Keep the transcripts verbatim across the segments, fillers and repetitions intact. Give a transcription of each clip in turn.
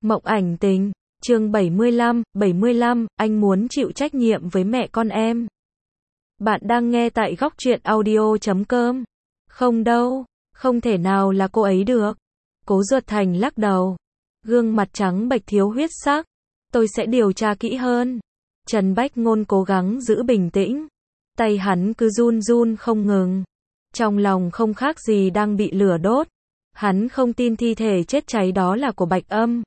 Mộng ảnh tình, chương bảy mươi lăm, bảy mươi lăm, anh muốn chịu trách nhiệm với mẹ con em. Bạn đang nghe tại góc truyện audio chấm com. Không đâu, không thể nào là cô ấy được. Cố Duật Thành lắc đầu. Gương mặt trắng bệch thiếu huyết sắc. Tôi sẽ điều tra kỹ hơn. Trần Bách Ngôn cố gắng giữ bình tĩnh. Tay hắn cứ run run không ngừng. Trong lòng không khác gì đang bị lửa đốt. Hắn không tin thi thể chết cháy đó là của Bạch Âm.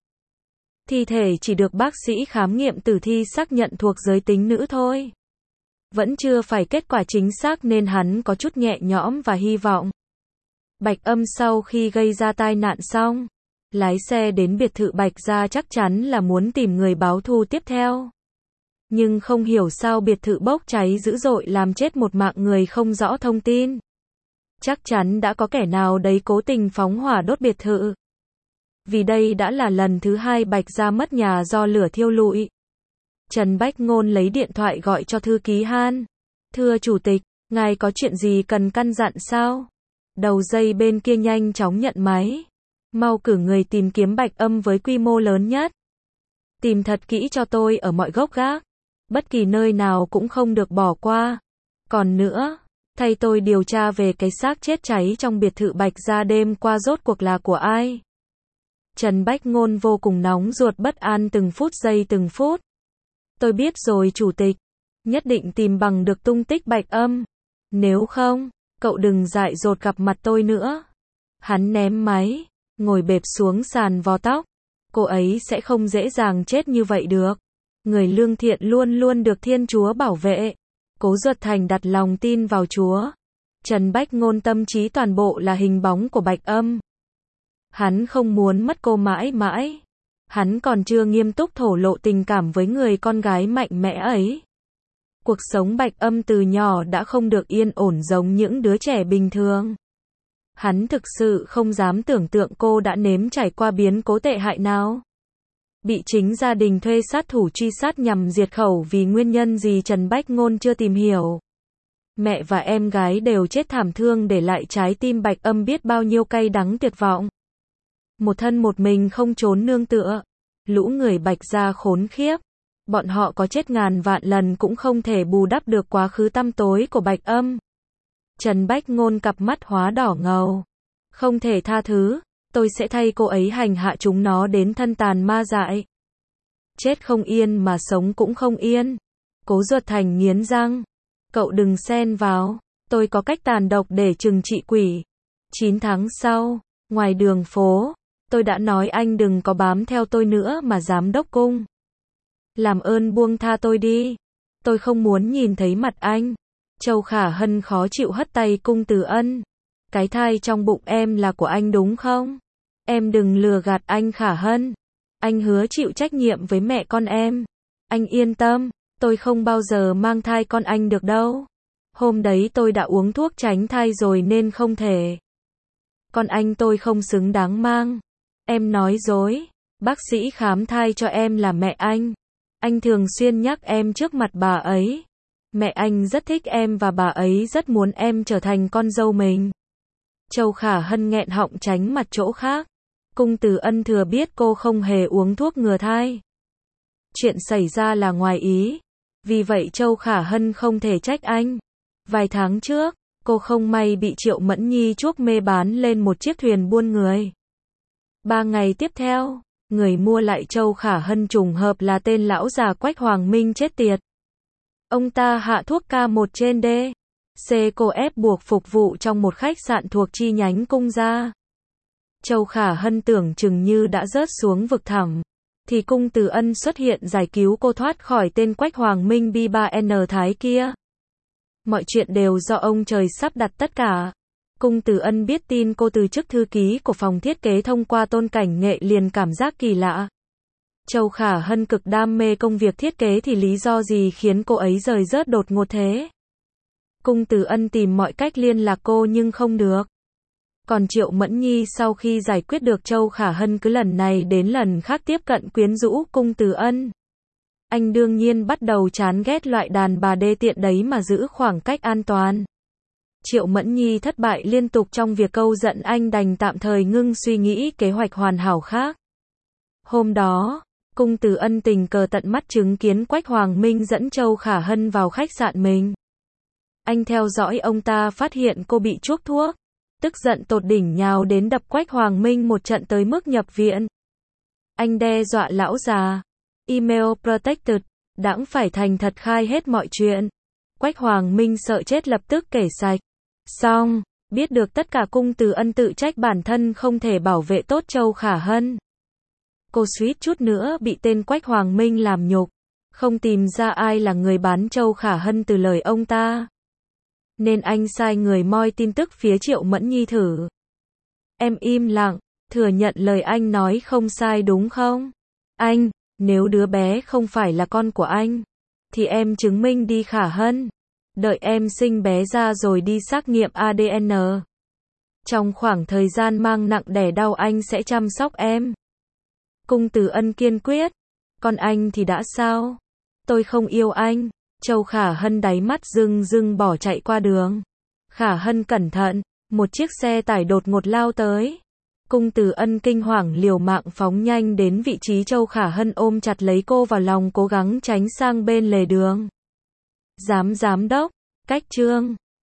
Thi thể chỉ được bác sĩ khám nghiệm tử thi xác nhận thuộc giới tính nữ thôi. Vẫn chưa phải kết quả chính xác nên hắn có chút nhẹ nhõm và hy vọng. Bạch Âm sau khi gây ra tai nạn xong, lái xe đến biệt thự Bạch gia chắc chắn là muốn tìm người báo thù tiếp theo. Nhưng không hiểu sao biệt thự bốc cháy dữ dội làm chết một mạng người không rõ thông tin. Chắc chắn đã có kẻ nào đấy cố tình phóng hỏa đốt biệt thự. Vì đây đã là lần thứ hai Bạch gia mất nhà do lửa thiêu lụi. Trần Bách Ngôn lấy điện thoại gọi cho thư ký Han. Thưa chủ tịch, ngài có chuyện gì cần căn dặn sao? Đầu dây bên kia nhanh chóng nhận máy. Mau cử người tìm kiếm Bạch Âm với quy mô lớn nhất. Tìm thật kỹ cho tôi ở mọi gốc gác. Bất kỳ nơi nào cũng không được bỏ qua. Còn nữa, thay tôi điều tra về cái xác chết cháy trong biệt thự Bạch gia đêm qua rốt cuộc là của ai. Trần Bách Ngôn vô cùng nóng ruột bất an từng phút giây từng phút. Tôi biết rồi chủ tịch. Nhất định tìm bằng được tung tích Bạch Âm. Nếu không, cậu đừng dại dột gặp mặt tôi nữa. Hắn ném máy, ngồi bẹp xuống sàn vò tóc. Cô ấy sẽ không dễ dàng chết như vậy được. Người lương thiện luôn luôn được Thiên Chúa bảo vệ. Cố Duật Thành đặt lòng tin vào Chúa. Trần Bách Ngôn tâm trí toàn bộ là hình bóng của Bạch Âm. Hắn không muốn mất cô mãi mãi. Hắn còn chưa nghiêm túc thổ lộ tình cảm với người con gái mạnh mẽ ấy. Cuộc sống Bạch Âm từ nhỏ đã không được yên ổn giống những đứa trẻ bình thường. Hắn thực sự không dám tưởng tượng cô đã nếm trải qua biến cố tệ hại nào. Bị chính gia đình thuê sát thủ truy sát nhằm diệt khẩu vì nguyên nhân gì Trần Bách Ngôn chưa tìm hiểu. Mẹ và em gái đều chết thảm thương để lại trái tim Bạch Âm biết bao nhiêu cay đắng tuyệt vọng. Một thân một mình không trốn nương tựa. Lũ người Bạch gia khốn khiếp. Bọn họ có chết ngàn vạn lần cũng không thể bù đắp được quá khứ tăm tối của Bạch Âm. Trần Bách Ngôn cặp mắt hóa đỏ ngầu. Không thể tha thứ. Tôi sẽ thay cô ấy hành hạ chúng nó đến thân tàn ma dại. Chết không yên mà sống cũng không yên. Cố Duật Thành nghiến răng. Cậu đừng xen vào. Tôi có cách tàn độc để trừng trị quỷ. Chín tháng sau, ngoài đường phố, tôi đã nói anh đừng có bám theo tôi nữa mà giám đốc cung. Làm ơn buông tha tôi đi. Tôi không muốn nhìn thấy mặt anh. Châu Khả Hân khó chịu hất tay Cung Từ Ân. Cái thai trong bụng em là của anh đúng không? Em đừng lừa gạt anh Khả Hân. Anh hứa chịu trách nhiệm với mẹ con em. Anh yên tâm, tôi không bao giờ mang thai con anh được đâu. Hôm đấy tôi đã uống thuốc tránh thai rồi nên không thể. Con anh tôi không xứng đáng mang. Em nói dối. Bác sĩ khám thai cho em là mẹ anh. Anh thường xuyên nhắc em trước mặt bà ấy. Mẹ anh rất thích em và bà ấy rất muốn em trở thành con dâu mình. Châu Khả Hân nghẹn họng tránh mặt chỗ khác. Cung Từ Ân thừa biết cô không hề uống thuốc ngừa thai. Chuyện xảy ra là ngoài ý. Vì vậy Châu Khả Hân không thể trách anh. Vài tháng trước, cô không may bị Triệu Mẫn Nhi chuốc mê bán lên một chiếc thuyền buôn người. Ba ngày tiếp theo, người mua lại Châu Khả Hân trùng hợp là tên lão già Quách Hoàng Minh chết tiệt. Ông ta hạ thuốc ca một trên D. C cô ép buộc phục vụ trong một khách sạn thuộc chi nhánh Cung gia. Châu Khả Hân tưởng chừng như đã rớt xuống vực thẳm. Thì Cung Từ Ân xuất hiện giải cứu cô thoát khỏi tên Quách Hoàng Minh B ba N Thái kia. Mọi chuyện đều do ông trời sắp đặt tất cả. Cung Từ Ân biết tin cô từ chức thư ký của phòng thiết kế thông qua Tôn Cảnh Nghệ liền cảm giác kỳ lạ. Châu Khả Hân cực đam mê công việc thiết kế thì lý do gì khiến cô ấy rời rớt đột ngột thế? Cung Từ Ân tìm mọi cách liên lạc cô nhưng không được. Còn Triệu Mẫn Nhi sau khi giải quyết được Châu Khả Hân cứ lần này đến lần khác tiếp cận quyến rũ Cung Từ Ân. Anh đương nhiên bắt đầu chán ghét loại đàn bà đê tiện đấy mà giữ khoảng cách an toàn. Triệu Mẫn Nhi thất bại liên tục trong việc câu giận anh đành tạm thời ngưng suy nghĩ kế hoạch hoàn hảo khác. Hôm đó, Cung Từ Ân tình cờ tận mắt chứng kiến Quách Hoàng Minh dẫn Châu Khả Hân vào khách sạn mình. Anh theo dõi ông ta phát hiện cô bị chuốc thuốc. Tức giận tột đỉnh nhào đến đập Quách Hoàng Minh một trận tới mức nhập viện. Anh đe dọa lão già. Email protected. Đãng phải thành thật khai hết mọi chuyện. Quách Hoàng Minh sợ chết lập tức kể sạch. Xong, biết được tất cả Cung Từ Ân tự trách bản thân không thể bảo vệ tốt Châu Khả Hân. Cô suýt chút nữa bị tên Quách Hoàng Minh làm nhục. Không tìm ra ai là người bán Châu Khả Hân từ lời ông ta. Nên anh sai người moi tin tức phía Triệu Mẫn Nhi thử. Em im lặng, thừa nhận lời anh nói không sai đúng không? Anh, nếu đứa bé không phải là con của anh, thì em chứng minh đi Khả Hân. Đợi em sinh bé ra rồi đi xác nghiệm a đê en. Trong khoảng thời gian mang nặng đẻ đau anh sẽ chăm sóc em. Cung Từ Ân kiên quyết. Còn anh thì đã sao? Tôi không yêu anh. Châu Khả Hân đáy mắt rưng rưng bỏ chạy qua đường. Khả Hân cẩn thận, một chiếc xe tải đột ngột lao tới. Cung Từ Ân kinh hoàng liều mạng phóng nhanh đến vị trí Châu Khả Hân ôm chặt lấy cô vào lòng cố gắng tránh sang bên lề đường. Giám giám đốc, cách trương.